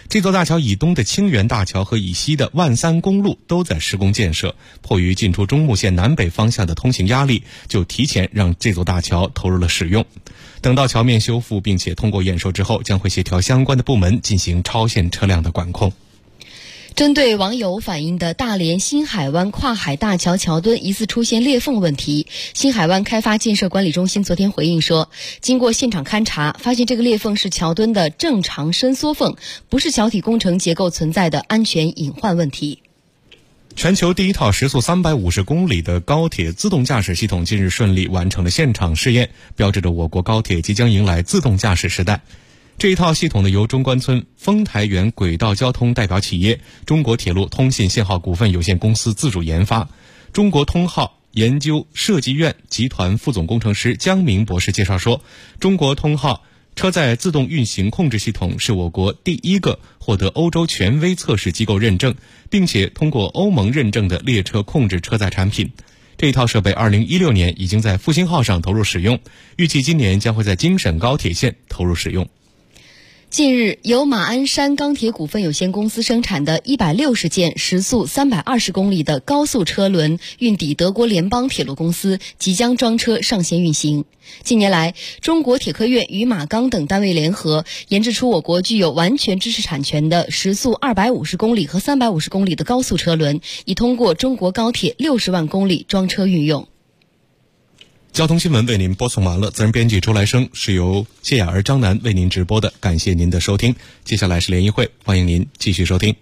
这座大桥以东的清源大桥和以西的万三公路都在施工建设，迫于进出中牟县南北方向的通行压力，就提前让这座大桥投入了使用。等到桥面修复并且通过验收之后，将会协调相关的部门进行超限车辆的管控。 针对网友反映的大连新海湾跨海大桥桥墩疑似出现裂缝问题，新海湾开发建设管理中心昨天回应说，经过现场勘查，发现这个裂缝是桥墩的正常伸缩缝，不是桥体工程结构存在的安全隐患问题。 全球第一套时速350公里的高铁自动驾驶系统近日顺利完成了现场试验，标志着我国高铁即将迎来自动驾驶时代。这一套系统呢，由中关村丰台园轨道交通代表企业中国铁路通信信号股份有限公司自主研发。中国通号研究设计院集团副总工程师姜明博士介绍说，中国通号车载自动运行控制系统是我国第一个获得欧洲权威测试机构认证，并且通过欧盟认证的列车控制车载产品。这一套设备2016年已经在复兴号上投入使用，预计今年将会在京沈高铁线投入使用。 近日，由马鞍山钢铁股份有限公司生产的160件时速320公里的高速车轮运抵德国联邦铁路公司，即将装车上线运行。近年来，中国铁科院与马钢等单位联合研制出我国具有完全知识产权的时速250公里和350公里的高速车轮，已通过中国高铁60万公里装车运用。 交通新闻为您播送完了，责任编辑周来生，是由谢雅儿、张楠为您直播的，感谢您的收听。接下来是联谊会，欢迎您继续收听。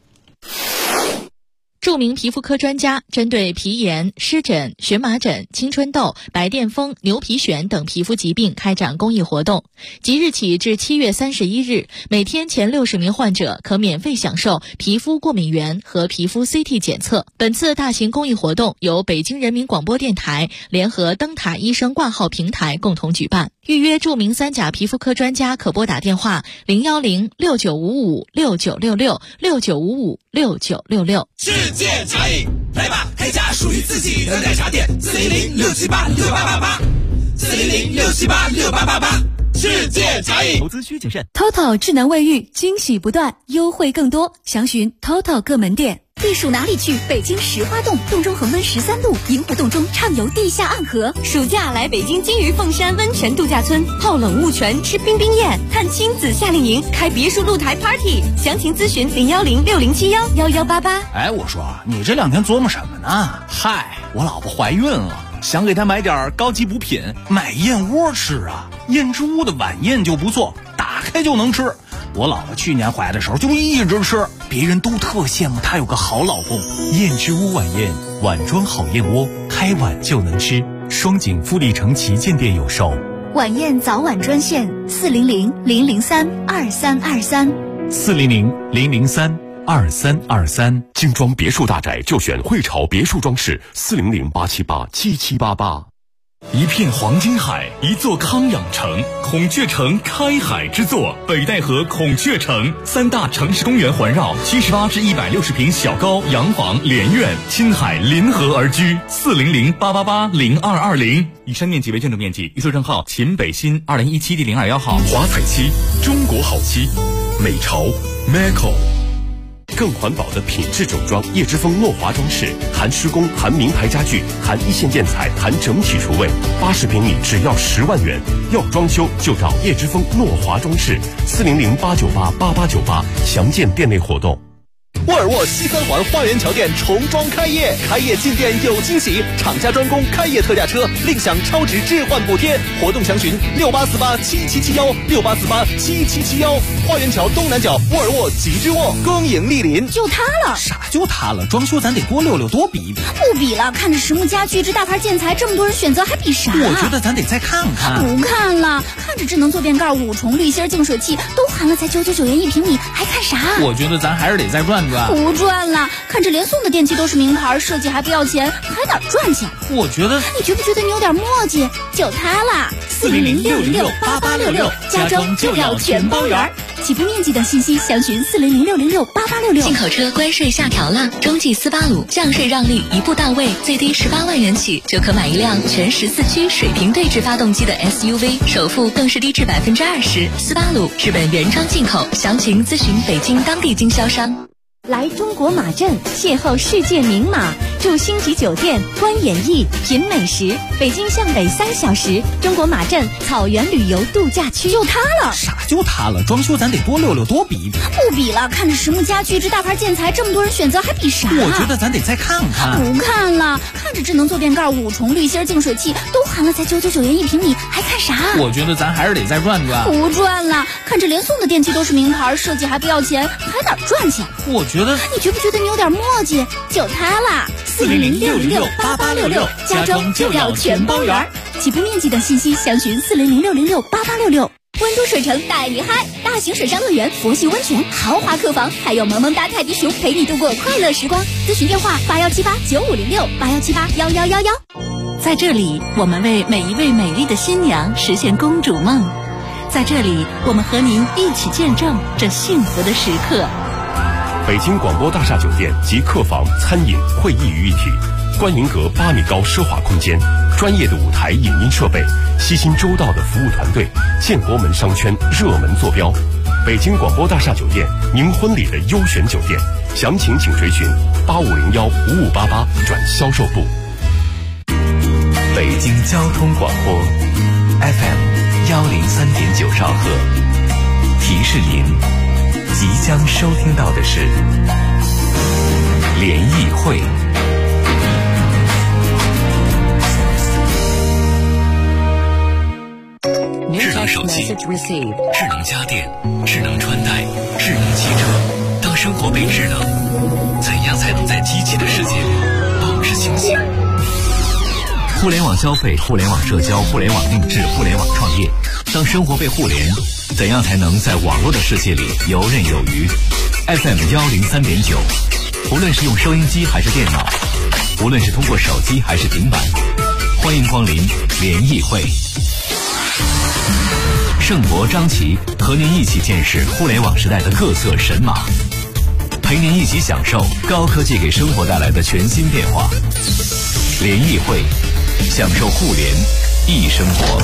著名皮肤科专家针对皮炎、湿疹、荨麻疹、青春痘、白癜风、牛皮癣等皮肤疾病开展公益活动。即日起至7月31日，每天前60名患者可免费享受皮肤过敏原和皮肤 CT 检测。本次大型公益活动由北京人民广播电台联合灯塔医生挂号平台共同举办。预约著名三甲皮肤科专家可拨打电话0106955696669556966。 世界茶饮，来吧，开家属于自己的奶茶店，400-678-6888，400-678-6888，世界茶饮。 投资需谨慎。 TOTO 智能卫浴，惊喜不断，优惠更多，详询 TOTO 各门店。避暑哪里去？北京石花洞，洞中恒温13度，银湖洞中畅游地下暗河。暑假来北京金鱼凤山温泉度假村，泡冷雾泉，吃冰冰宴，看亲子夏令营，开别墅露台 party。详情咨询010-6071-1188。 哎，我说你这2天琢磨什么呢？嗨，我老婆怀孕了，想给她买点高级补品，买燕窝吃啊。燕之屋的晚宴就不错，打开就能吃。我老婆去年怀的时候就一直吃，别人都特羡慕她有个好老公。 燕之屋晚宴，碗装好燕窝，开碗就能吃。双井富力城旗舰店有售。 晚宴早晚专线 400-003-2323，400-003-2323。 精装别墅大宅就选汇潮别墅装饰，400-878-7788。 一片黄金海，一座康养城，孔雀城开海之作，北戴河孔雀城，3大城市公园环绕，78至160平小高洋房连院，亲海临河而居，400-888-0220。以上面积为建筑面积，预测证号秦北新2017第0211号。 华彩漆，中国好漆，美潮 Maco。更环保的品质整装，叶之峰诺华装饰，含施工，含名牌家具，含一线建材，含整体厨卫，80平米只要10万元。要装修就找叶之峰诺华装饰，400-898-8898，详见店内活动。 沃尔沃西三环花园桥店重装开业，开业进店有惊喜，厂家专供开业特价车，另享超值置换补贴。活动详询68487771，68487771。花园桥东南角沃尔沃极致沃，恭迎莅临。 就它了。 啥就它了？装修咱得多溜溜，多比一比。 不比了，看着实木家具这大牌建材，这么多人选择，还比啥？ 我觉得咱得再看看。 不看了，看着智能坐便盖、5重滤芯净水器都含了，才999元1平米，还看啥？ 我觉得咱还是得再转转。 不转了，看着连送的电器都是名牌，设计还不要钱，还哪赚钱？ 我觉得， 你觉不觉得你有点磨叽？就它啦，400-606-8866，家装就要全包圆。 起步面积等信息详询4006068866。 进口车关税下调了，中继斯巴鲁降税让利一步到位，最低18万元起就可买一辆全14驱水平对置发动机的 SUV， 首付更是低至20%。斯巴鲁日本原装进口，详情咨询北京当地经销商。 来中国马镇邂逅世界名马，住星级酒店，观演艺，品美食。北京向北3小时，中国马镇草原旅游度假区。 就塌了？啥就塌了？装修咱得多溜溜，多比一比。 不比了，看着实木家具这大牌建材，这么多人选择，还比啥？ 我觉得咱得再看看。 不看了，看着智能坐垫盖、5重滤芯净水器都含了，才999元1平米，还看啥？ 我觉得咱还是得再转转。 不转了，看着连送的电器都是名牌，设计还不要钱，还哪赚钱？ 我觉得， 你觉不觉得你有点磨叽？就它啦，4006068866，家装就要全包圆。起步面积等信息详询4006068866。温都水城带你嗨，大型水上乐园、佛系温泉、豪华客房，还有萌萌哒泰迪熊陪你度过快乐时光。咨询电话81789506，81781111。 在这里，我们为每一位美丽的新娘实现公主梦。在这里，我们和您一起见证这幸福的时刻。 北京广播大厦酒店集客房、餐饮、会议于一体，观云阁8米高奢华空间，专业的舞台影音设备，悉心周到的服务团队，建国门商圈热门坐标。北京广播大厦酒店，您婚礼的优选酒店，详情请垂询85015588转销售部。 北京交通广播 FM103.9兆赫，提示您即将收听到的是联谊会。智能手机、智能家电、智能穿戴、智能汽车。当生活被智能，怎样才能在机器的世界里保持清醒？互联网消费、互联网社交、互联网定制、互联网创业。当生活被互联，怎样才能在网络的世界里游刃有余？ FM103.9，无论是用收音机还是电脑，无论是通过手机还是平板，欢迎光临联谊会。盛博、张琪和您一起见识互联网时代的各色神马，陪您一起享受高科技给生活带来的全新变化。联谊会，享受互联易生活。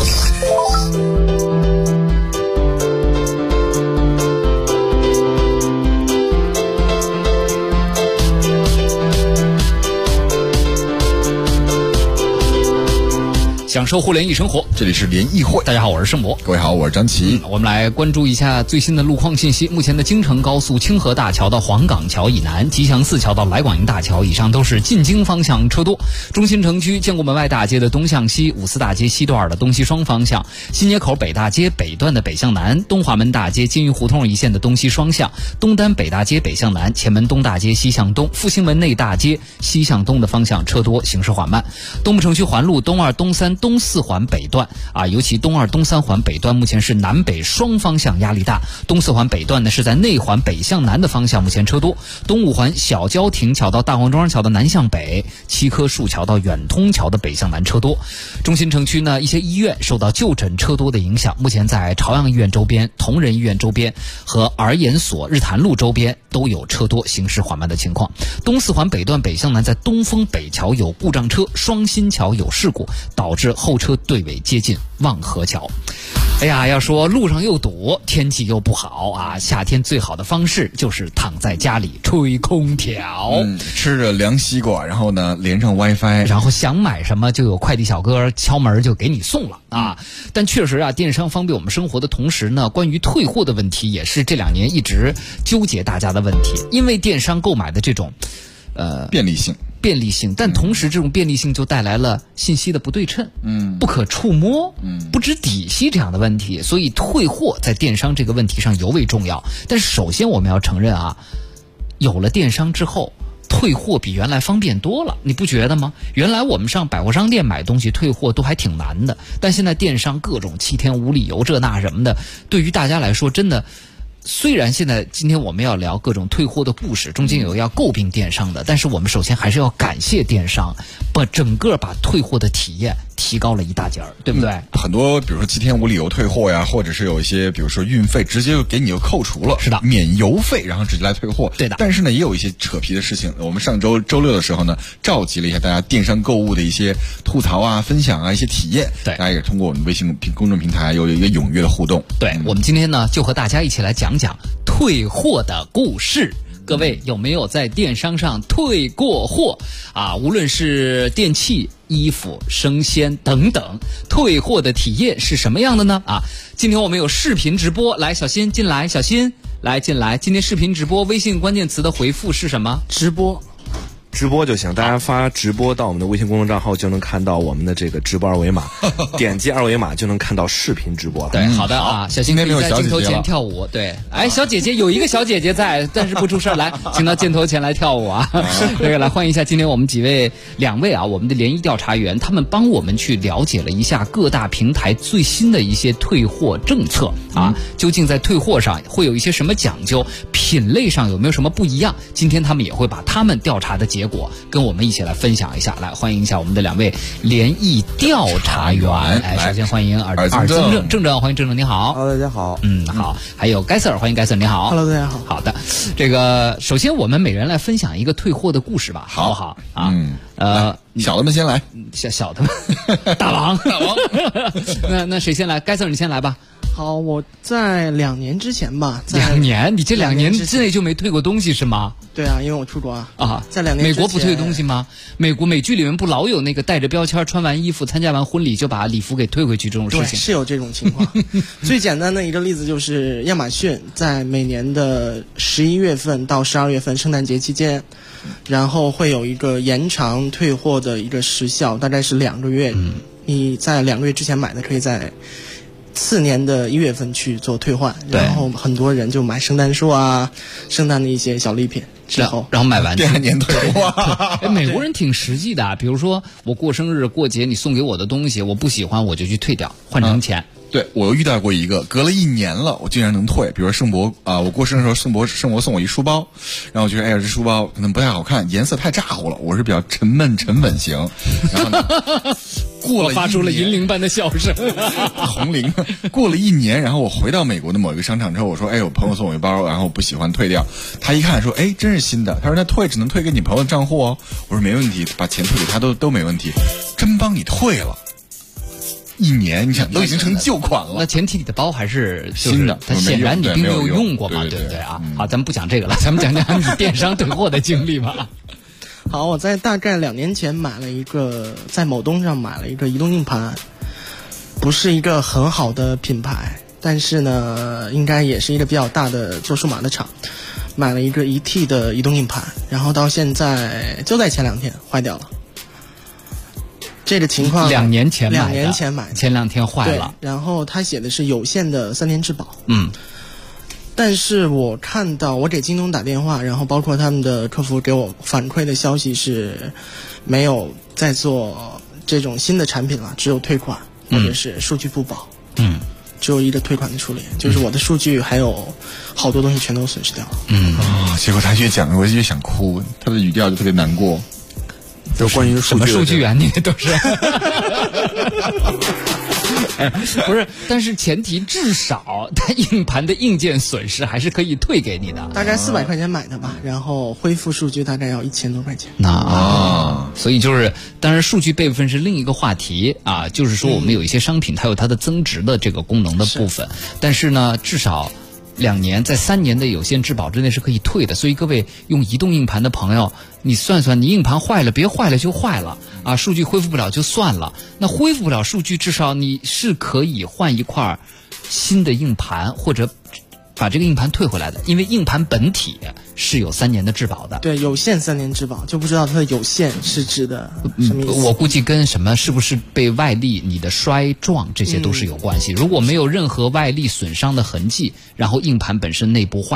享受互联易生活， 这里是联谊会。 大家好，我是盛博。 各位好，我是张琪。 我们来关注一下最新的路况信息。目前的京承高速清河大桥到黄岗桥以南，吉祥寺桥到来广营大桥以上都是进京方向车多。中心城区建国门外大街的东向西，五四大街西段的东西双方向，新街口北大街北段的北向南，东华门大街金鱼胡同一线的东西双向，东单北大街北向南，前门东大街西向东，复兴门内大街西向东的方向车多，行驶缓慢。东部城区环路东二、东三、东四环北段尤其东二、东三环北段目前是南北双方向压力大，东四环北段呢是在内环北向南的方向目前车多。东五环小郊亭桥到大黄庄桥的南向北，七棵树桥到远通桥的北向南车多。中心城区呢一些医院受到就诊车多的影响，目前在朝阳医院周边、同仁医院周边和儿研所日坛路周边都有车多，行驶缓慢的情况。东四环北段北向南在东风北桥有故障车，双新桥有事故，导致后车队尾接近望河桥。要说路上又堵，天气又不好夏天最好的方式就是躺在家里吹空调， 吃着凉西瓜，然后呢连上 WiFi， 然后想买什么就有快递小哥敲门就给你送了但确实电商方便我们生活的同时呢，关于退货的问题也是这2年一直纠结大家的问题。因为电商购买的这种便利性，但同时这种便利性就带来了信息的不对称，不可触摸，不知底细这样的问题，所以退货在电商这个问题上尤为重要。但是首先我们要承认有了电商之后，退货比原来方便多了，你不觉得吗？原来我们上百货商店买东西退货都还挺难的，但现在电商各种7天无理由这那什么的，对于大家来说真的，虽然现在今天我们要聊各种退货的故事，中间有要诟病电商的，但是我们首先还是要感谢电商，把退货的体验提高了一大截儿，对不对？ 很多比如说7天无理由退货呀，或者是有一些比如说运费直接就给你就扣除了， 是的， 免邮费，然后直接来退货。 对的。 但是呢，也有一些扯皮的事情。我们上周周六的时候呢，召集了一下大家电商购物的一些吐槽啊、分享啊、一些体验。 对， 大家也通过我们微信公众平台有一个踊跃的互动。 对，我们今天呢就和大家一起来讲讲退货的故事。各位有没有在电商上退过货啊？无论是电器、衣服、生鲜等等，退货的体验是什么样的呢？啊，今天我们有视频直播，来，小新进来，小新来进来。今天视频直播，微信关键词的回复是什么？ 直播。直播就行，大家发直播到我们的微信公众账号就能看到我们的这个直播二维码，点击二维码就能看到视频直播了。 对，好的啊，小新可以在镜头前跳舞。对，哎，小姐姐有一个小姐姐在，但是不出事来，请到镜头前来跳舞啊。这个来欢迎一下今天我们两位啊，我们的联谊调查员，他们帮我们去了解了一下各大平台最新的一些退货政策啊，究竟在退货上会有一些什么讲究，品类上有没有什么不一样？今天他们也会把他们调查的结果跟我们一起来分享一下。来，欢迎一下我们的两位联谊调查员。哎，首先欢迎尔正，欢迎正，你好。 Hello， 大家好。 好。还有盖 Sir， 欢迎盖 Sir， 你好。 Hello， 大家好。 好的，这个首先我们每人来分享一个退货的故事吧，好不好？啊， 小的们先来， 小的们，大王。那谁先来？盖 Sir， 你先来吧。 好，我在2年之前吧。 2年？你这2年之内就没退过东西是吗？ 对啊，因为我出国啊。 啊， 在2年之前。 美国不退东西吗？美剧里面不老有那个带着标签，穿完衣服参加完婚礼就把礼服给退回去这种事情？ 对，是有这种情况。最简单的一个例子就是亚马逊在每年的11月份到12月份圣诞节期间，然后会有一个延长退货的一个时效，大概是2个月。你在2个月之前买的，可以在次年的1月份去做退换，然后很多人就买圣诞树啊、圣诞的一些小礼品之后， 然后买完第2年退货。美国人挺实际的啊，比如说我过生日、过节，你送给我的东西我不喜欢，我就去退掉，换成钱。 对，我遇到过一个，隔了1年了，我竟然能退。比如说盛博啊，我过生日的时候，盛博送我一书包，然后我觉得哎呀，这书包可能不太好看，颜色太咋呼了。我是比较沉闷沉稳型，然后呢， 我发出了银铃般的笑声， 红铃。过了1年，然后我回到美国的某一个商场之后，我说，哎，我朋友送我一包，然后我不喜欢退掉。他一看说，哎，真是新的。他说那退只能退给你朋友的账户哦。我说没问题，把钱退给他都没问题，真帮你退了。1年，你想都已经成旧款了。 那前提你的包还是新的， 它显然你并没有用过嘛，对不对啊？好，咱们不讲这个了，咱们讲讲你电商退货的经历吧。 好，我在大概2年前在某东上买了一个移动硬盘，不是一个很好的品牌，但是呢，应该也是一个比较大的做数码的厂，买了一个1T 的移动硬盘，然后到现在就在前2天坏掉了。这个情况 2年前买的 ，2年前买的， 前2天坏了。 然后他写的是有限的3年质保。但是我看到我给京东打电话，然后包括他们的客服给我反馈的消息是，没有在做这种新的产品了，只有退款或者是数据不保。只有一个退款的处理，就是我的数据还有好多东西全都损失掉了。 结果他越讲我越想哭，他的语调就特别难过。 就关于什么数据啊，你都是。不是，但是前提至少它硬盘的硬件损失还是可以退给你的。 大概400块钱买的吧，然后恢复数据大概要1000多块钱。 所以就是，当然数据备份是另一个话题啊，就是说我们有一些商品它有它的增值的这个功能的部分，但是呢，至少2年在3年的有限质保之内是可以退的。所以各位用移动硬盘的朋友，你算算，你硬盘坏了，别坏了就坏了啊，数据恢复不了就算了。那恢复不了数据，至少你是可以换一块新的硬盘，或者把这个硬盘退回来的，因为硬盘本体是有3年的质保的。 对，有限3年质保，就不知道它的有限是指的什么意思。 我估计跟什么是不是被外力、你的摔撞这些都是有关系。如果没有任何外力损伤的痕迹，然后硬盘本身内部坏了，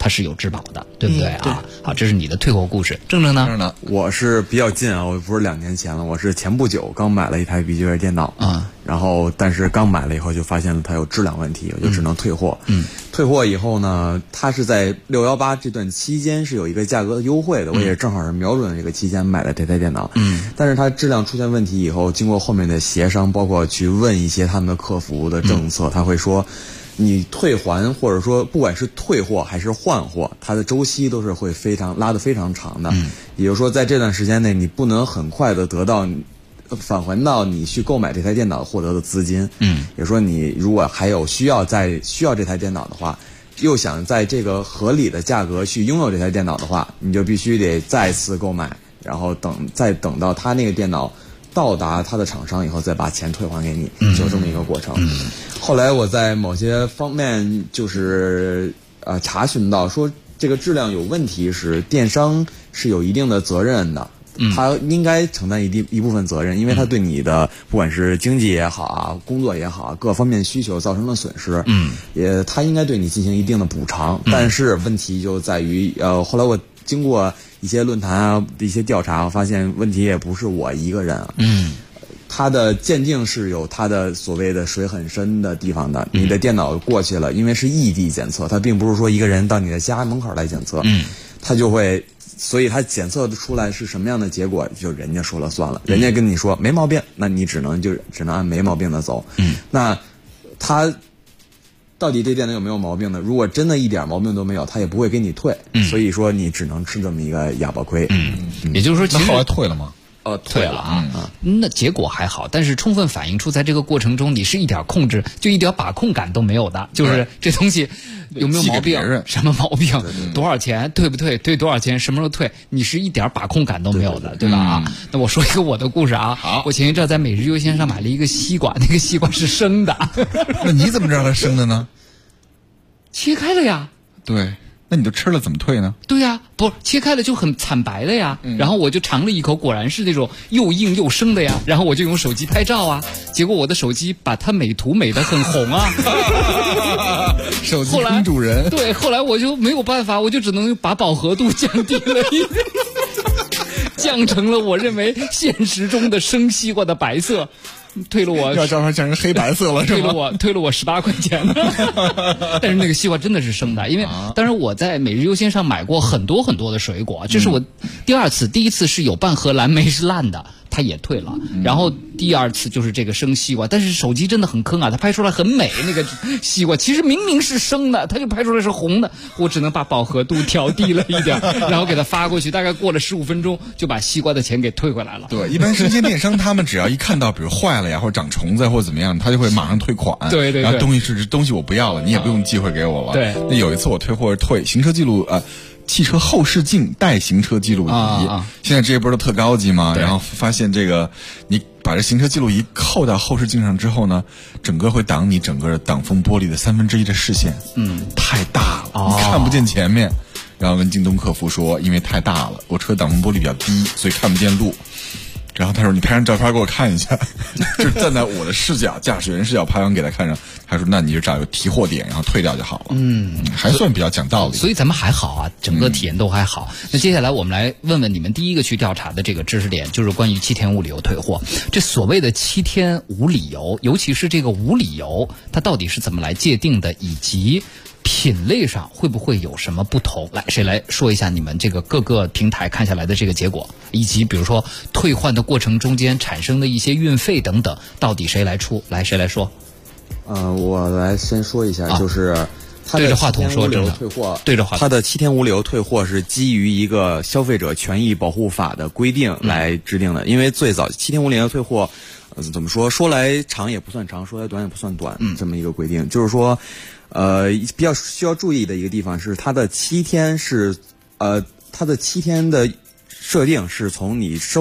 它是有质保的，对不对啊？好，这是你的退货故事。正正呢？ 我是比较近啊，我不是2年前了，我是前不久刚买了一台笔记本电脑啊，然后但是刚买了以后就发现了它有质量问题，我就只能退货。退货以后呢，它是在618这段期间是有一个价格的优惠的，我也正好是瞄准这个期间买的这台电脑。但是它质量出现问题以后，经过后面的协商，包括去问一些他们的客服的政策，他会说，你退还或者说不管是退货还是换货，它的周期都是会拉得非常长的。也就是说，在这段时间内，你不能很快的得到返还到你去购买这台电脑获得的资金。也就是说，你如果还有需要这台电脑的话，又想在这个合理的价格去拥有这台电脑的话，你就必须得再次购买，然后再等到他那个电脑到达他的厂商以后，再把钱退还给你，就这么一个过程。后来我在某些方面就是查询到说，这个质量有问题时，电商是有一定的责任的。他应该承担一部分责任，因为他对你的不管是经济也好啊，工作也好啊，各方面需求造成了损失，他应该对你进行一定的补偿。但是问题就在于，后来我经过一些论坛啊一些调查，我发现问题也不是我一个人啊。它的鉴定是有它的所谓的水很深的地方的。你的电脑过去了，因为是异地检测，它并不是说一个人到你的家门口来检测，它就会。所以它检测出来是什么样的结果，就人家说了算了。人家跟你说没毛病，那你只能按没毛病的走。那他到底这电脑有没有毛病呢？如果真的一点毛病都没有，他也不会给你退。所以说你只能吃这么一个哑巴亏。 也就是说，其实那后来退了吗？ 退了啊。那结果还好，但是充分反映出在这个过程中，你是一点控制，就一点把控感都没有的。就是这东西有没有毛病，什么毛病，多少钱，退不退，退多少钱，什么时候退，你是一点把控感都没有的，对吧？那我说一个我的故事啊。好，我前一阵在每日优先上买了一个西瓜，那个西瓜是生的。 那你怎么知道它生的呢？ 切开了呀。 对。那你就吃了怎么退呢？ 对呀，不切开了就很惨白的呀。然后我就尝了一口，果然是那种又硬又生的呀。然后我就用手机拍照啊，结果我的手机把它美图美得很红啊。 手机坑主人。 对，后来我就没有办法，我就只能把饱和度降低了一点，降成了我认为现实中的生西瓜的白色。退了我， 要照片降成黑白色了，是吗？退了我18块钱。但是那个西瓜真的是生的，因为当然我在每日优先上买过很多很多的水果，这是我第二次，第一次是有半盒蓝莓是烂的，它也退了，然后第二次就是这个生西瓜，但是手机真的很坑啊，它拍出来很美，那个西瓜其实明明是生的，它就拍出来是红的，我只能把饱和度调低了一点，然后给它发过去，大概过了15分钟就把西瓜的钱给退回来了。 对，一般生鲜电商他们只要一看到比如坏了呀，或者长虫子或者怎么样，他就会马上退款。 对， 然后东西我不要了，你也不用寄回给我了。 对， 那有一次我退货退行车记录汽车后视镜带行车记录仪，现在这些不是都特高级吗？然后发现这个，你把这行车记录仪扣到后视镜上之后呢，整个会挡你整个挡风玻璃的1/3的视线，太大了，你看不见前面。然后跟京东客服说，因为太大了，我车挡风玻璃比较低，所以看不见路。然后他说：“你拍张照片给我看一下。”就是站在我的视角，驾驶员视角拍完给他看上。他说：“那你就找个提货点，然后退掉就好了。”还算比较讲道理。 所以咱们还好啊，整个体验都还好。那接下来我们来问问你们第一个去调查的这个知识点，就是关于7天无理由退货。这所谓的7天无理由，尤其是这个无理由，它到底是怎么来界定的，以及品类上会不会有什么不同？来，谁来说一下你们这个各个平台看下来的这个结果，以及比如说退换的过程中间产生的一些运费等等，到底谁来出？来，谁来说？ 我来先说一下，就是它的7天无理由退货， 对着话筒， 它的7天无理由退货是基于一个消费者权益保护法的规定来制定的。因为最早7天无理由退货，怎么说？说来长也不算长，说来短也不算短，这么一个规定，就是说。比较需要注意的一个地方是，它的7天是，它的7天的设定是从你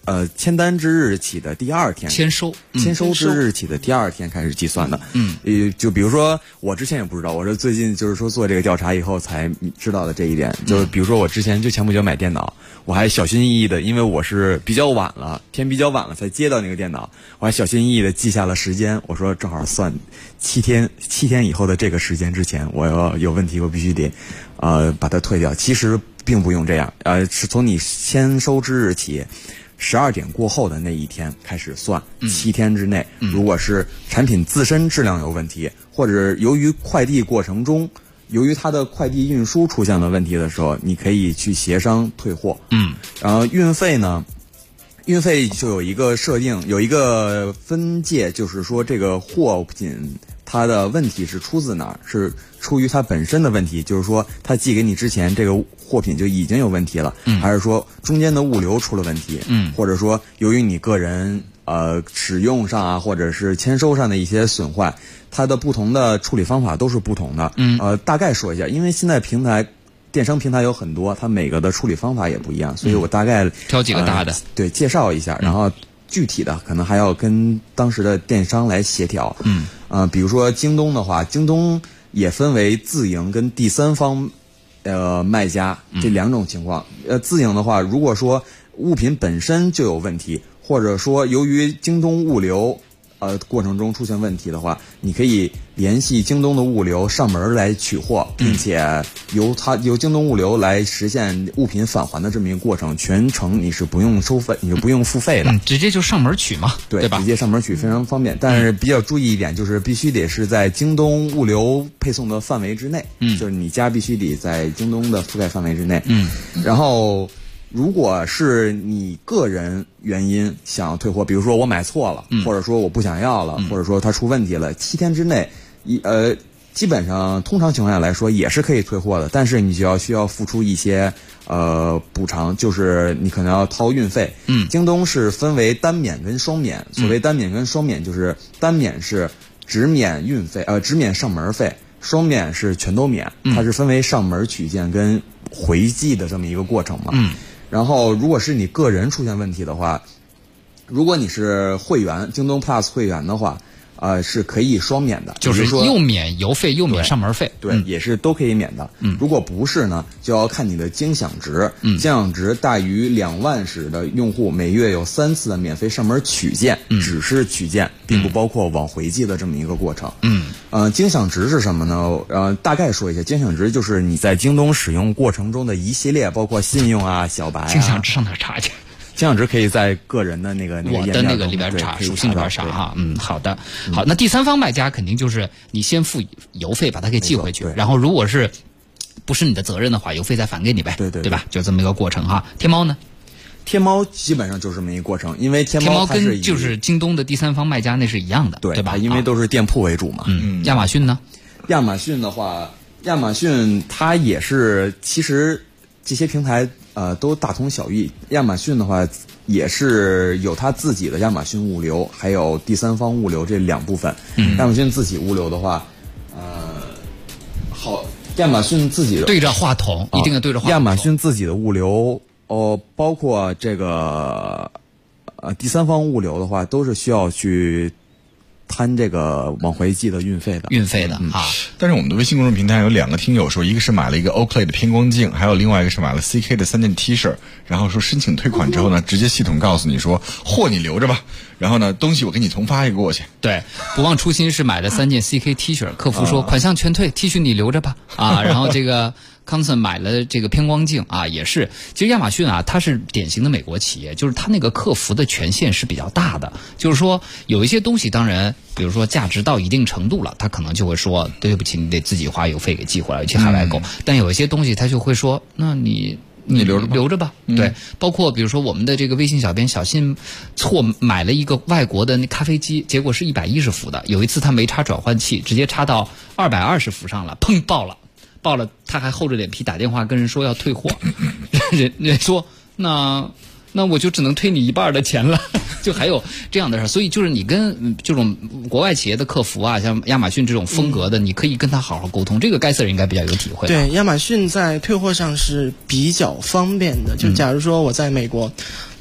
签单之日起的第2天， 签收之日起的第2天开始计算的。就比如说我之前也不知道，我是最近就是说做这个调查以后才知道的这一点。就是比如说我之前就前不久买电脑，我还小心翼翼的，因为我是比较晚了才接到那个电脑，我还小心翼翼的记下了时间。我说正好算7天以后的这个时间之前，我要有问题我必须得把它退掉。其实并不用这样，是从你签收之日起12点过后的那一天开始算，7天之内，如果是产品自身质量有问题，或者由于快递过程中由于它的快递运输出现了问题的时候，你可以去协商退货。然后运费呢，运费就有一个设定，有一个分界，就是说这个货品它的问题是出自哪儿，是出于它本身的问题，就是说它寄给你之前这个货品就已经有问题了，还是说中间的物流出了问题，或者说由于你个人使用上啊，或者是签收上的一些损坏，它的不同的处理方法都是不同的。大概说一下，因为现在电商平台有很多，它每个的处理方法也不一样，所以我大概挑几个大的， 对，介绍一下，然后具体的可能还要跟当时的电商来协调。比如说京东的话，京东也分为自营跟第三方卖家这2种情况。自营的话，如果说物品本身就有问题，或者说由于京东物流过程中出现问题的话，你可以联系京东的物流上门来取货，并且由京东物流来实现物品返还的这么一个过程，全程你是不用收费，你是不用付费的， 直接就上门取嘛，对吧？ 直接上门取非常方便，但是比较注意一点，就是必须得是在京东物流配送的范围之内，就是你家必须得在京东的覆盖范围之内。然后如果是你个人原因想要退货，比如说我买错了，或者说我不想要了，或者说它出问题了，7天之内，基本上通常情况下来说也是可以退货的，但是你就需要付出一些补偿，就是你可能要掏运费。京东是分为单免跟双免，所谓单免跟双免，就是单免是只免运费，只免上门费，双免是全都免，它是分为上门取件跟回寄的这么一个过程嘛。然后如果是你个人出现问题的话，如果你是会员，京东 Plus 会员的话，是可以双免的， 就是又免邮费又免上门费， 对，也是都可以免的。如果不是呢，就要看你的经享值，经享值大于2万时的用户，每月有3次的免费上门取件，只是取件，并不包括往回寄的这么一个过程。经享值是什么呢？大概说一下，经享值就是你在京东使用过程中的一系列，包括信用啊、小白啊。 经享值上哪查去？ 经享值可以在个人的那个我的那个里边查，属性里边查哈。好的，好，那第三方卖家肯定就是你先付邮费把它给寄回去，然后如果是不是你的责任的话，邮费再返给你呗，对吧？就这么一个过程哈。天猫呢？ 天猫基本上就是这么一个过程，因为天猫跟就是京东的第三方卖家那是一样的，对吧？ 因为都是店铺为主嘛。 亚马逊呢？ 亚马逊的话，亚马逊它也是，其实这些平台都大同小异。亚马逊的话也是有它自己的亚马逊物流，还有第三方物流这2部分。亚马逊自己物流的话，亚马逊自己的对着话筒，一定要对着话筒。 亚马逊自己的物流，包括这个第三方物流的话，都是需要去摊这个往回寄的运费的啊。 但是我们的微信公众平台有2个听友说，一个是买了一个 Oakley 的偏光镜，还有另外一个是买了 CK 的3件 T 恤，然后说申请退款之后呢，直接系统告诉你说货你留着吧，然后呢东西我给你重发一个过去。 对，不忘初心是买了3件 CK T 恤，客服说款项全退，T 恤你留着吧啊。然后这个康森买了这个偏光镜啊，也是。其实亚马逊啊，它是典型的美国企业，就是它那个客服的权限是比较大的。就是说，有一些东西，当然，比如说价值到一定程度了，他可能就会说，对不起，你得自己花邮费给寄回来，尤其海外购。但有一些东西，他就会说，那你留着吧。对，包括比如说我们的这个微信小编小信买了一个外国的那咖啡机，结果是110伏的。有一次他没插转换器，直接插到220伏上了，砰爆了，他还厚着脸皮打电话跟人说要退货，人说那我就只能退你1半的钱了，就还有这样的事。所以就是你跟这种国外企业的客服啊，像亚马逊这种风格的，你可以跟他好好沟通。这个该Sir应该比较有体会。 对，亚马逊在退货上是比较方便的。就假如说我在美国，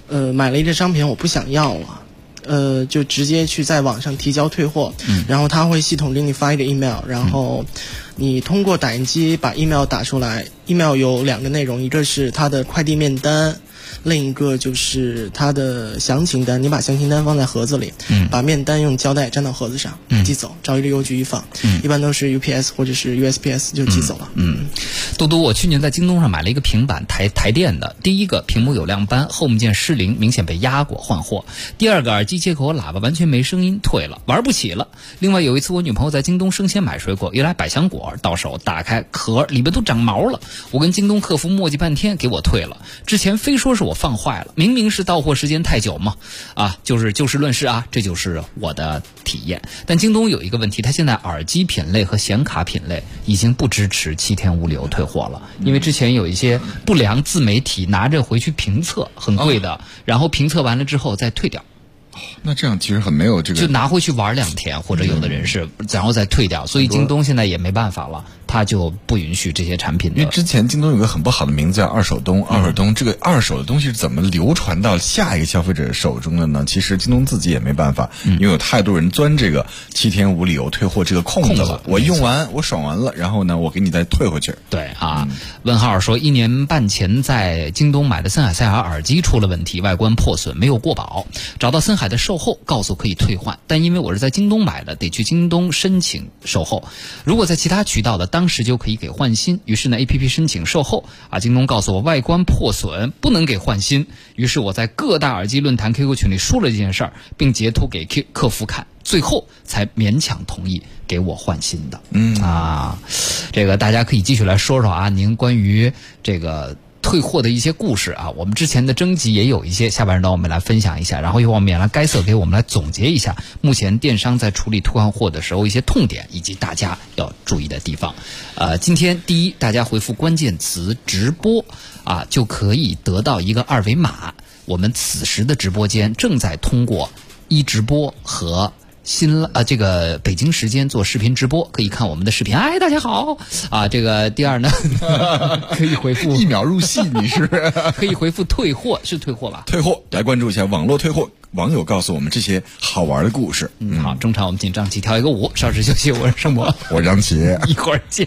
买了一个商品我不想要了，就直接去在网上提交退货，然后他会系统给你发一个 email， 然后你通过打印机把 email 打出来，email 有2个内容，一个是他的快递面单，另一个就是它的详情单，你把详情单放在盒子里，把面单用胶带粘到盒子上，寄走，找一个邮局一放，一般都是 UPS 或者是 USPS 就寄走了。 嘟嘟，我去年在京东上买了一个平板台电的，第一个屏幕有亮斑，Home 键失灵，明显被压过，换货；第二个耳机接口喇叭完全没声音，退了，玩不起了。另外有一次我女朋友在京东生鲜买水果，一来百香果，到手打开壳里边都长毛了，我跟京东客服磨叽半天给我退了，之前非说是我放坏了，明明是到货时间太久嘛，就事论事啊，这就是我的体验。但京东有一个问题，它现在耳机品类和显卡品类已经不支持7天无理由退货了，因为之前有一些不良自媒体拿着回去评测，很贵的，然后评测完了之后再退掉。 那这样其实很没有这个， 就拿回去玩2天，或者有的人是然后再退掉，所以京东现在也没办法了，它就不允许这些产品的。 因为之前京东有个很不好的名字叫二手东，这个二手的东西是怎么流传到下一个消费者手中的呢？其实京东自己也没办法，因为有太多人钻这个7天无理由退货这个空子了。我用完我爽完了，然后呢我给你再退回去。 对啊，问号说1年半前在京东买的森海塞尔耳机出了问题，外观破损没有过保，找到森海的售后告诉可以退换，但因为我是在京东买的，得去京东申请售后，如果在其他渠道的当时就可以给换新，于是呢 APP 申请售后京东告诉我外观破损不能给换新，于是我在各大耳机论坛 QQ 群里说了这件事儿，并截图给客服看，最后才勉强同意给我换新的。这个大家可以继续来说说您关于这个退货的一些故事我们之前的征集也有一些，下半段我们来分享一下，然后由我们也来该色给我们来总结一下目前电商在处理退换货的时候一些痛点以及大家要注意的地方。今天第一，大家回复关键词直播就可以得到一个2维码，我们此时的直播间正在通过直播和这个北京时间做视频直播，可以看我们的视频。大家好这个第二呢可以回复 1秒入戏，你是可以回复退货，是退货吧？ 退货，来关注一下网络退货，网友告诉我们这些好玩的故事。 好，中场我们请张琪跳一个舞，稍事休息，我是盛博， 我是张琪， 一会儿见。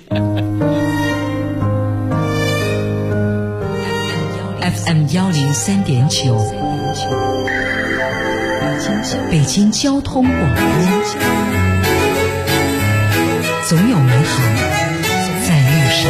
FM 103.9。北京交通广播，总有美好在路上。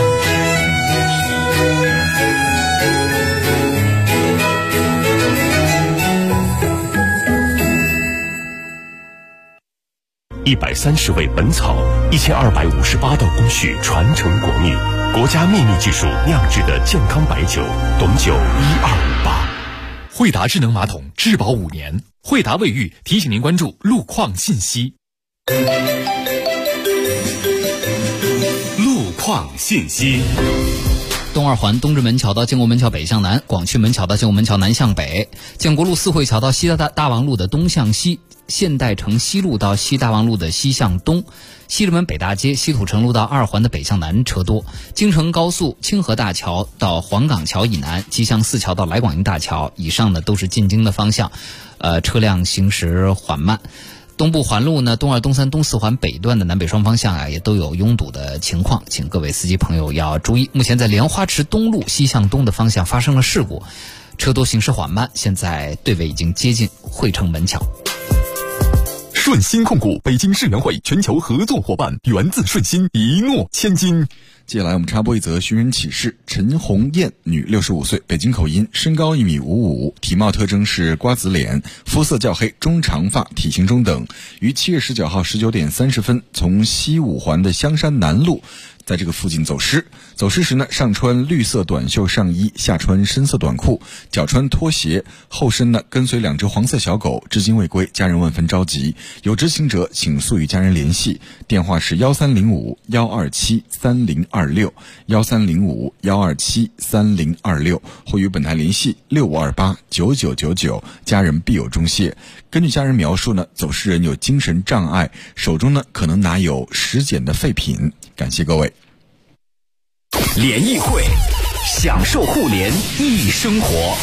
130味本草，1258道工序传承国秘，国家秘密技术酿制的健康白酒，董酒1258。 惠达智能马桶质保5年，惠达卫浴提醒您关注路况信息。 路况信息。 东2环东直门桥到建国门桥北向南，广渠门桥到建国门桥南向北，建国路四惠桥到西大王路的东向西，现代城西路到西大王路的西向东，西直门北大街西土城路到2环的北向南车多，京承高速清河大桥到黄岗桥以南，吉祥寺桥到来广营大桥以上呢都是进京的方向，车辆行驶缓慢。东部环路呢，东2、东3、东4环北段的南北双方向也都有拥堵的情况，请各位司机朋友要注意。目前在莲花池东路西向东的方向发生了事故，车多行驶缓慢，现在队尾已经接近汇成门桥。 顺鑫控股北京世园会全球合作伙伴，源自顺鑫，一诺千金。 接下来我们插播一则寻人启事。陈红艳，女，65岁，北京口音，身高1.55米，体貌特征是瓜子脸，肤色较黑，中长发，体型中等。于7月19号19点30分从西5环的香山南路在这个附近走失。走失时呢，上穿绿色短袖上衣，下穿深色短裤，脚穿拖鞋，后身呢跟随2只黄色小狗，至今未归，家人万分着急。有知情者请速与家人联系，电话是1305-127-3026，1305-127-3026，或与本台联系6528-9999，家人必有重谢。根据家人描述呢，走失人有精神障碍，手中呢可能拿有食碱的废品。感谢各位。 联谊会，享受互联易生活。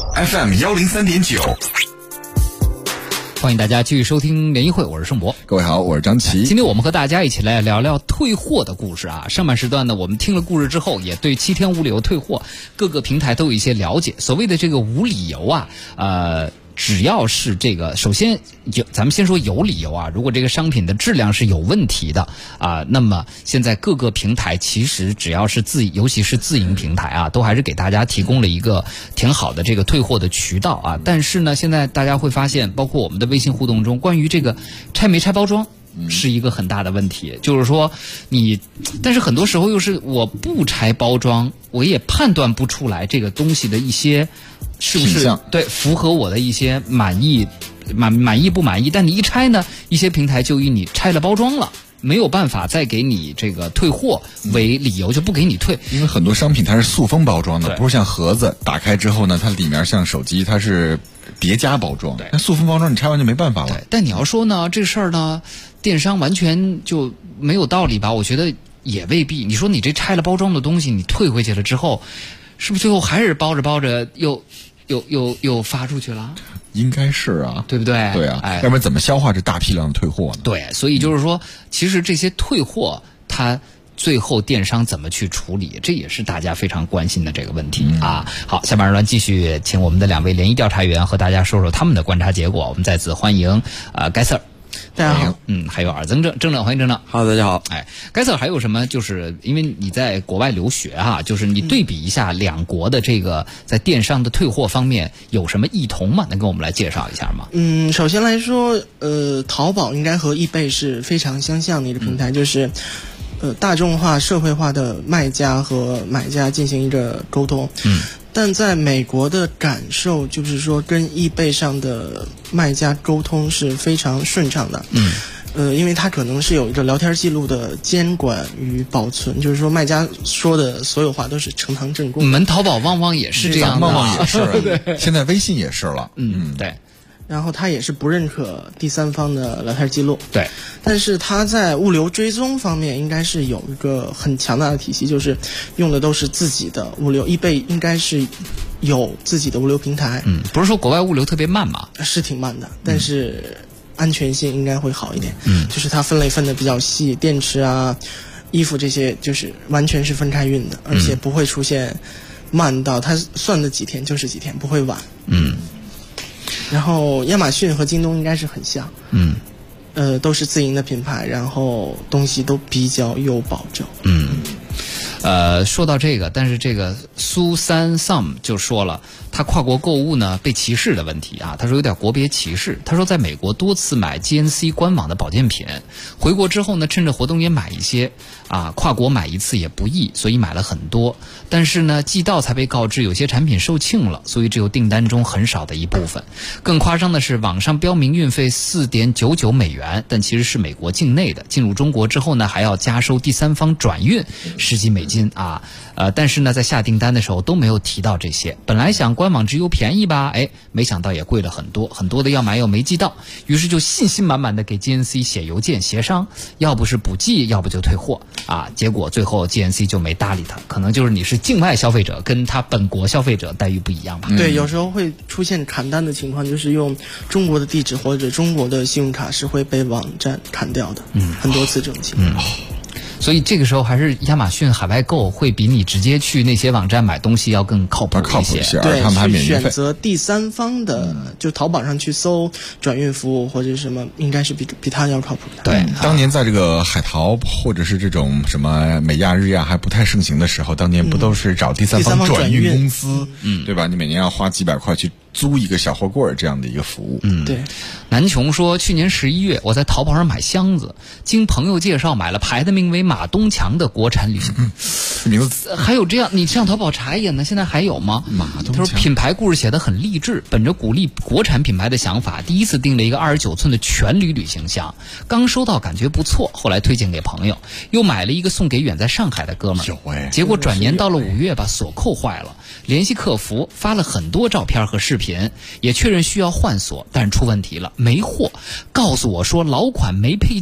FM 103.9。 欢迎大家继续收听联谊会，我是盛博。 各位好，我是张琪。 今天我们和大家一起来聊聊退货的故事啊。上半时段呢，我们听了故事之后，也对7天无理由退货各个平台都有一些了解。所谓的这个无理由啊，只要是这个，首先咱们先说有理由啊。如果这个商品的质量是有问题的啊，那么现在各个平台其实只要是尤其是自营平台啊，都还是给大家提供了一个挺好的这个退货的渠道啊。但是呢，现在大家会发现，包括我们的微信互动中，关于这个拆没拆包装是一个很大的问题。就是说但是很多时候又是我不拆包装，我也判断不出来这个东西的一些是不是对符合我的一些满意不满意。但你一拆呢，一些平台就以你拆了包装了，没有办法再给你这个退货为理由，就不给你退。 因为很多商品它是塑封包装的，不是像盒子打开之后呢，它里面像手机它是叠加包装。那塑封包装你拆完就没办法了。 对，但你要说呢，这事儿呢，电商完全就没有道理吧？我觉得也未必。你说你这拆了包装的东西，你退回去了之后，是不是最后还是包着又发出去了？ 应该是啊， 对不对？ 对啊，要不然怎么消化这大批量的退货呢？ 对，所以就是说，其实这些退货，它最后电商怎么去处理，这也是大家非常关心的这个问题啊。好，下半时段继续请我们的2位联谊调查员和大家说说他们的观察结果。我们再次欢迎该Sir。 大家好， 还有郑正，欢迎郑正。 好，大家好。 该Sir还有什么？就是因为你在国外留学哈，就是你对比一下两国的这个在电商的退货方面有什么异同吗？能跟我们来介绍一下吗？ 首先来说，淘宝应该和易贝是非常相像的一个平台，就是大众化、社会化的卖家和买家进行一个沟通。但在美国的感受就是说，跟易贝上的卖家沟通是非常顺畅的。因为它可能是有一个聊天记录的监管与保存，就是说卖家说的所有话都是呈堂证供。 我们淘宝旺旺也是这样的， 旺旺也是，对，现在微信也是了。 对。 然后它也是不认可第三方的聊天记录。 对。 但是它在物流追踪方面应该是有一个很强大的体系，就是用的都是自己的物流，易贝应该是有自己的物流平台。 不是说国外物流特别慢吗？ 是挺慢的，但是安全性应该会好一点。就是它分类分的比较细，电池啊、衣服这些就是完全是分开运的，而且不会出现慢到它算的几天就是几天，不会晚。然后亚马逊和京东应该是很像。都是自营的品牌，然后东西都比较有保证。 说到这个，但是这个苏三 Sum 就说了，他跨国购物呢被歧视的问题啊，他说有点国别歧视。他说在美国多次买 GNC 官网的保健品，回国之后呢，趁着活动也买一些啊，跨国买一次也不易，所以买了很多。但是呢，寄到才被告知有些产品售罄了，所以只有订单中很少的一部分。更夸张的是，网上标明运费$4.99美元，但其实是美国境内的，进入中国之后呢，还要加收第三方转运10几美金啊。但是呢，在下订单的时候都没有提到这些。本来想官网直邮便宜吧，没想到也贵了很多，很多的要买又没寄到，于是就信心满满的给 GNC 写邮件协商，要不是补寄，要不就退货啊。结果最后 GNC 就没搭理他，可能就是你是境外消费者，跟他本国消费者待遇不一样吧。 对，有时候会出现砍单的情况，就是用中国的地址或者中国的信用卡是会被网站砍掉的。很多次这种情况。 所以这个时候还是亚马逊海外购会比你直接去那些网站买东西要更靠谱一些。 对，去选择第三方的，就淘宝上去搜转运服务或者什么，应该是比它要靠谱的。 对， 当年在这个海淘或者是这种什么美亚日亚还不太盛行的时候，当年不都是找第三方转运公司，对吧？你每年要花几百块去租一个小货柜这样的一个服务。 对。 南琼说，去年11月我在淘宝上买箱子，经朋友介绍买了牌子名为马东强的国产旅行。 名字还有这样，你上淘宝查一眼呢，现在还有吗？ 马东强。 他说品牌故事写得很励志，本着鼓励国产品牌的想法，第一次订了一个29寸的全铝旅行箱，刚收到感觉不错，后来推荐给朋友，又买了一个送给远在上海的哥们儿。结果转年到了5月把锁扣坏了，联系客服发了很多照片和视频，也确认需要换锁，但是出问题了，没货，告诉我说老款没配件。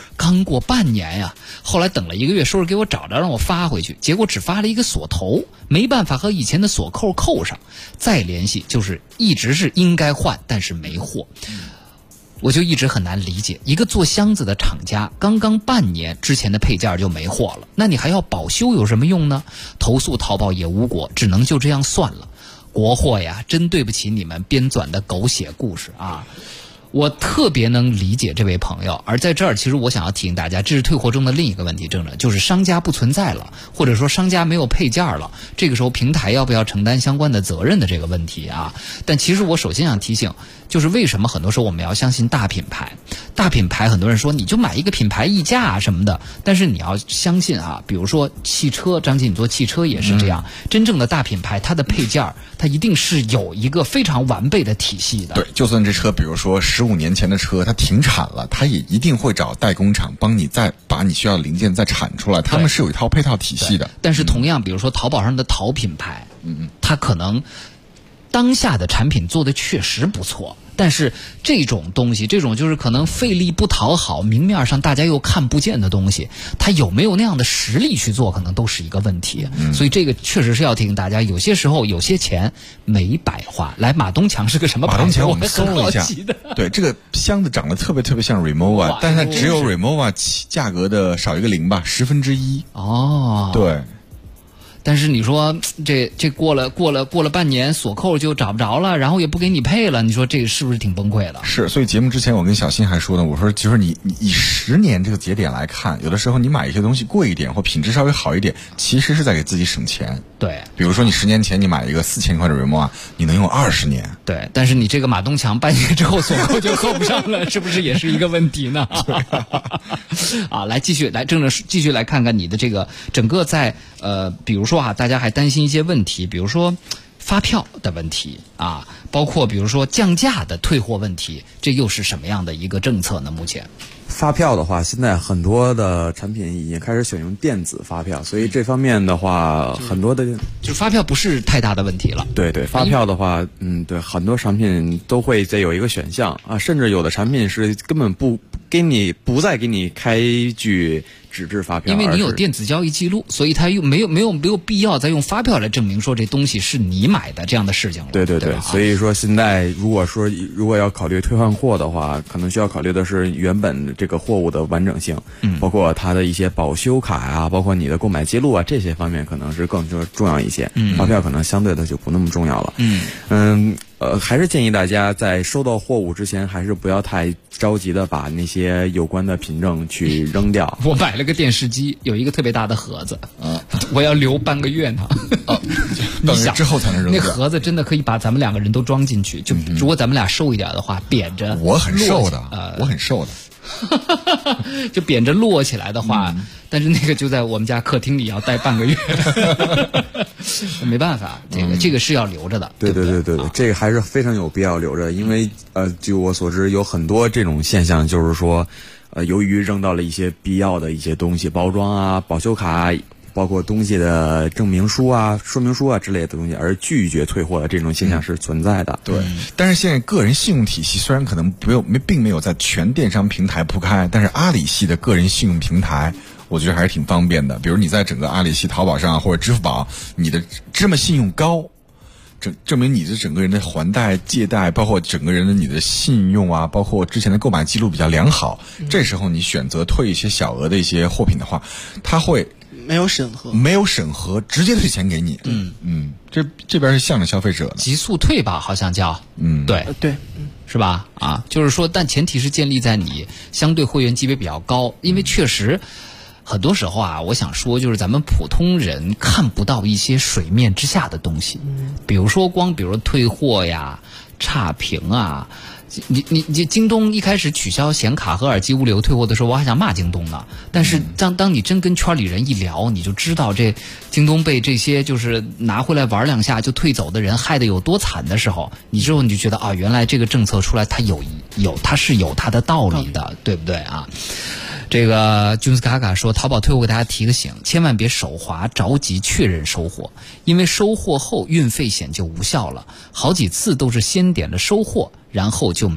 刚过半年呀，后来等了1个月，说是给我找着让我发回去，结果只发了一个锁头，没办法和以前的锁扣扣上，再联系就是一直是应该换，但是没货。我就一直很难理解，一个做箱子的厂家刚刚半年之前的配件就没货了，那你还要保修有什么用呢？投诉淘宝也无果，只能就这样算了。国货呀，真对不起你们编纂的狗血故事啊！我特别能理解这位朋友，而在这儿，其实我想要提醒大家，这是退货中的另一个问题症状，就是商家不存在了，或者说商家没有配件了，这个时候平台要不要承担相关的责任的这个问题啊。但其实我首先想提醒，就是为什么很多时候我们要相信大品牌？大品牌很多人说你就买一个品牌溢价啊什么的，但是你要相信啊，比如说汽车，张姐你做汽车也是这样，真正的大品牌它的配件它一定是有一个非常完备的体系的。 对，就算这车比如说15年前的车它停产了，它也一定会找代工厂帮你再把你需要的零件再产出来，他们是有一套配套体系的。 但是同样比如说淘宝上的淘品牌，它可能当下的产品做的确实不错，但是这种东西，这种就是可能费力不讨好，明面上大家又看不见的东西，它有没有那样的实力去做，可能都是一个问题。所以这个确实是要提醒大家，有些时候有些钱没白花。来，马东强是个什么牌子？ 马东强我们搜了一下， 对， 这个箱子长得特别像 Remova， 但是它只有 Remova 价格的少一个0吧，1/10。 哦， 对。 但是你说这过了半年，锁扣就找不着了，然后也不给你配了，你说这个是不是挺崩溃的？ 是，所以节目之前我跟小新还说呢，我说其实你以10年这个节点来看，有的时候你买一些东西贵一点或品质稍微好一点，其实是在给自己省钱。 对， 比如说你10年前你买一个4000块的 Remova， 你能用20年。 对，但是你这个马东强半年之后锁扣就扣不上了，是不是也是一个问题呢？啊，来继续来看看你的这个整个在比如说啊，大家还担心一些问题，比如说发票的问题啊，包括比如说降价的退货问题，这又是什么样的一个政策呢？目前发票的话，现在很多的产品已经开始选用电子发票，所以这方面的话，很多的就发票不是太大的问题了。 对，发票的话，对，很多产品都会再有一个选项啊，甚至有的产品是根本不再给你开具纸质发票， 因为你有电子交易记录，所以他又没有必要再用发票来证明说这东西是你买的这样的事情了。 对，所以说现在如果要考虑退换货的话，可能需要考虑的是原本这个货物的完整性，包括它的一些保修卡啊，包括你的购买记录啊，这些方面可能是更重要一些。发票可能相对的就不那么重要了。还是建议大家在收到货物之前，还是不要太着急的把那些有关的凭证去扔掉。 我买了个电视机，有一个特别大的盒子，我要留半个月呢。 你想之后才能扔掉。 那盒子真的可以把咱们2个人都装进去，就如果咱们俩瘦一点的话，扁着。 我很瘦的，我很瘦的。 就扁着摞起来的话，但是那个就在我们家客厅里要待半个月，没办法，这个是要留着的。 对，这个还是非常有必要留着，因为据我所知，有很多这种现象，就是说，由于扔到了一些必要的一些东西，包装啊、保修卡啊，包括东西的证明书啊、说明书啊之类的东西，而拒绝退货的这种现象是存在的。 对，但是现在个人信用体系虽然可能并没有在全电商平台铺开，但是阿里系的个人信用平台，我觉得还是挺方便的。比如你在整个阿里系淘宝上或者支付宝，你的芝麻信用高，证明你的整个人的还贷、借贷，包括整个人的你的信用啊，包括之前的购买记录比较良好。这时候你选择退一些小额的一些货品的话，它会没有审核， 直接退钱给你。这边是向着消费者的急速退吧，好像叫对，是吧？啊，就是说，但前提是建立在你相对会员级别比较高，因为确实很多时候啊，我想说，就是咱们普通人看不到一些水面之下的东西，比如说退货呀、差评啊。你京东一开始取消显卡和耳机物流退货的时候，我还想骂京东呢。但是当你真跟圈里人一聊，你就知道这京东被这些就是拿回来玩2下就退走的人害得有多惨的时候，你就觉得啊，原来这个政策出来它它是有它的道理的，对不对啊？这个君斯卡卡说，淘宝退货给大家提个醒，千万别手滑着急确认收货，因为收货后运费险就无效了，好几次都是先点了收货，然后就没有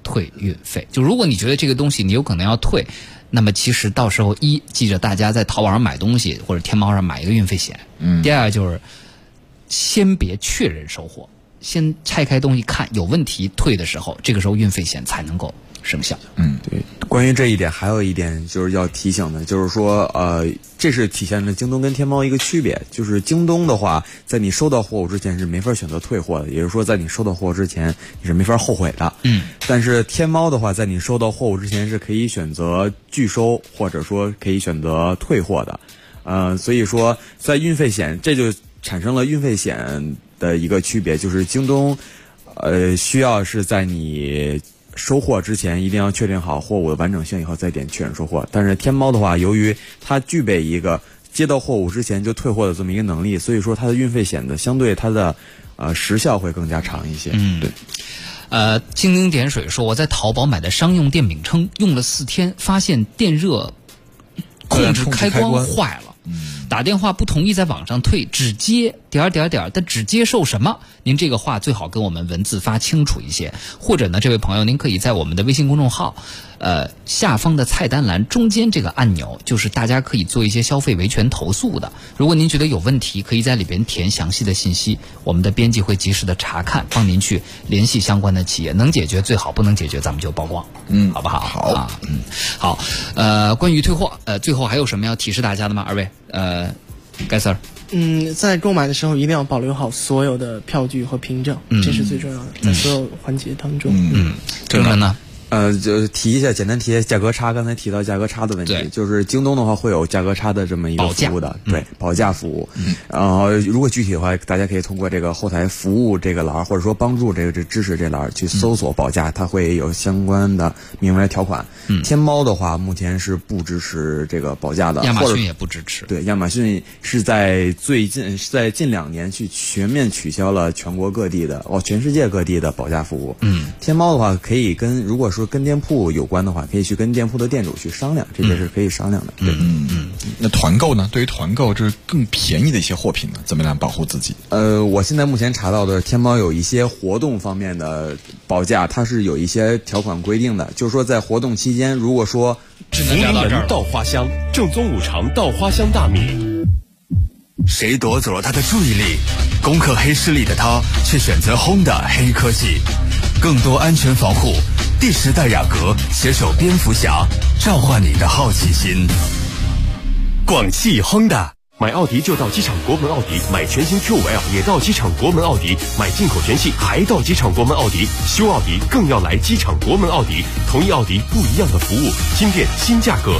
退运费。就如果你觉得这个东西你有可能要退，那么其实到时候记着大家在淘宝上买东西或者天猫上买一个运费险。第二就是先别确认收货，先拆开东西看有问题，退的时候这个时候运费险才能够生效。 对。关于这一点还有一点就是要提醒的，就是说这是体现了京东跟天猫一个区别，就是京东的话在你收到货物之前是没法选择退货的，也就是说在你收到货物之前你是没法后悔的。但是天猫的话在你收到货物之前是可以选择拒收或者说可以选择退货的。所以说在运费险这就产生了运费险的一个区别，就是京东需要是在你收货之前一定要确定好货物的完整性以后再点确认收货。但是天猫的话，由于它具备一个接到货物之前就退货的这么一个能力，所以说它的运费险的相对它的时效会更加长一些。对。 蜻蜓点水说，我在淘宝买的商用电饼铛用了4天，发现电热控制开关坏了。打电话不同意在网上退，只接但只接受什么？您这个话最好跟我们文字发清楚一些，或者呢，这位朋友您可以在我们的微信公众号下方的菜单栏中间这个按钮，就是大家可以做一些消费维权投诉的。如果您觉得有问题，可以在里边填详细的信息，我们的编辑会及时的查看，帮您去联系相关的企业，能解决最好，不能解决咱们就曝光。好不好？好。好。关于退货，最后还有什么要提示大家的吗？二位，盖 Sir。 在购买的时候一定要保留好所有的票据和凭证，这是最重要的，在所有环节当中。 这个呢？ 就简单提一下价格差，刚才提到价格差的问题，就是京东的话会有价格差的这么一个服务的，对，保价服务。如果具体的话，大家可以通过这个后台服务这个栏，或者说帮助这支持这栏去搜索保价，它会有相关的明文条款。天猫的话，目前是不支持这个保价的， 亚马逊也不支持。 对，亚马逊是在近2年去全面取消了全世界各地的保价服务。天猫的话可以如果说跟店铺有关的话，可以去跟店铺的店主去商量，这些是可以商量的。 那团购呢？对于团购就是更便宜的一些货品呢，怎么样保护自己？ 我现在目前查到的天猫有一些活动方面的保价，它是有一些条款规定的，就是说在活动期间，如果说福临门稻花香，正宗五常稻花香大米。 谁夺走了他的注意力？攻克黑势力的他，却选择 Honda 黑科技，更多安全防护。第10代雅阁携手蝙蝠侠，召唤你的好奇心。 广汽 Honda。买奥迪就到机场国门奥迪，买全新 Q5L 也到机场国门奥迪，买进口全系还到机场国门奥迪，修奥迪更要来机场国门奥迪。同一奥迪不一样的服务，新店新价格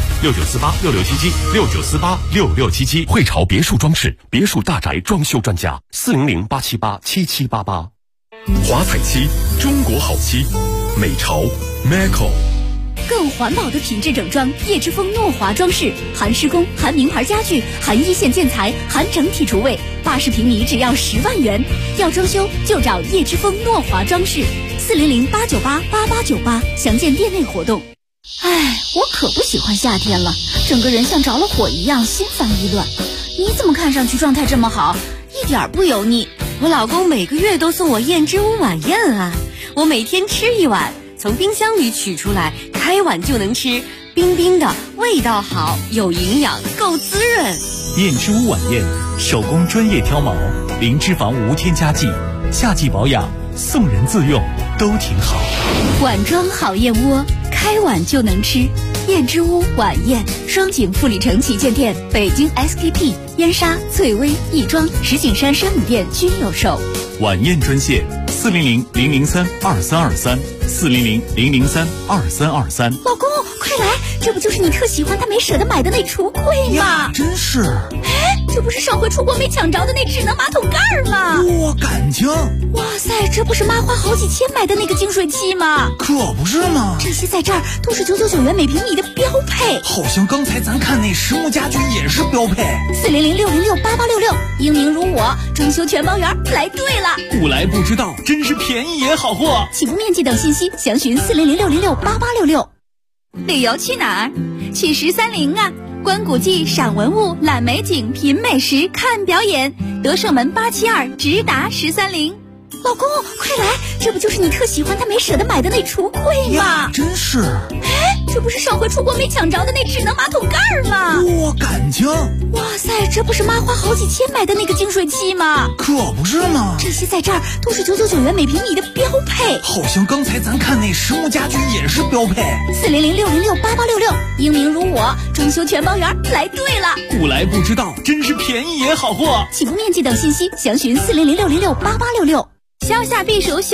，69486677，69486677。汇潮别墅装饰，别墅大宅装修专家，400-878-7788。华彩漆，中国好漆，美潮 Macro。 更环保的品质整装，叶之峰诺华装饰，含施工，含名牌家具，含一线建材，含整体厨卫，80平米只要10万元。要装修就找叶之峰诺华装饰，400-898-8898，详见店内活动。 我可不喜欢夏天了，整个人像着了火一样，心烦意乱。你怎么看上去状态这么好，一点不油腻？我老公每个月都送我燕之屋晚宴啊，我每天吃一碗，从冰箱里取出来，开碗就能吃，冰冰的，味道好，有营养，够滋润。 燕之屋晚宴，手工专业挑毛，零脂肪无添加剂，夏季保养，送人自用都挺好。 碗装好燕窝，开碗就能吃。燕之屋晚宴，双井富力城旗舰店、北京 SKP、燕莎、翠微、亦庄、石景山山姆店均有售。 晚宴专线400-003-2323，400-003-2323。 老公，快来，这不就是你特喜欢但没舍得买的那橱柜吗？ 真是。 这不是上回出国没抢着的那智能马桶盖吗？ 哇，感情！ 哇塞，这不是妈花好几千买的那个净水器吗？ 可不是吗？ 这些在这儿都是999元每平米的标配。 好像刚才咱看那实木家具也是标配。 400-606-8866，英明如我，装修全包圆，来对了。 不来不知道，真是便宜也好货。 起步面积等信息详询400-606-8866。旅游去哪儿？去13陵啊！观古迹，赏文物，览美景，品美食，看表演。德胜门872直达13陵。 老公，快来，这不就是你特喜欢但没舍得买的那橱柜吗？ 真是。 哎，这不是上回出国没抢着的那智能马桶盖吗？ 哇，感情！ 哇塞，这不是妈花好几千买的那个净水器吗？ 可不是嘛， 这些在这儿都是999元每平米的标配。 好像刚才咱看那实木家居也是标配。 400-606-8866，英明如我，装修全包圆，来对了。 不来不知道，真是便宜也好货。 起步面积等信息详询400-606-8866。 消夏避暑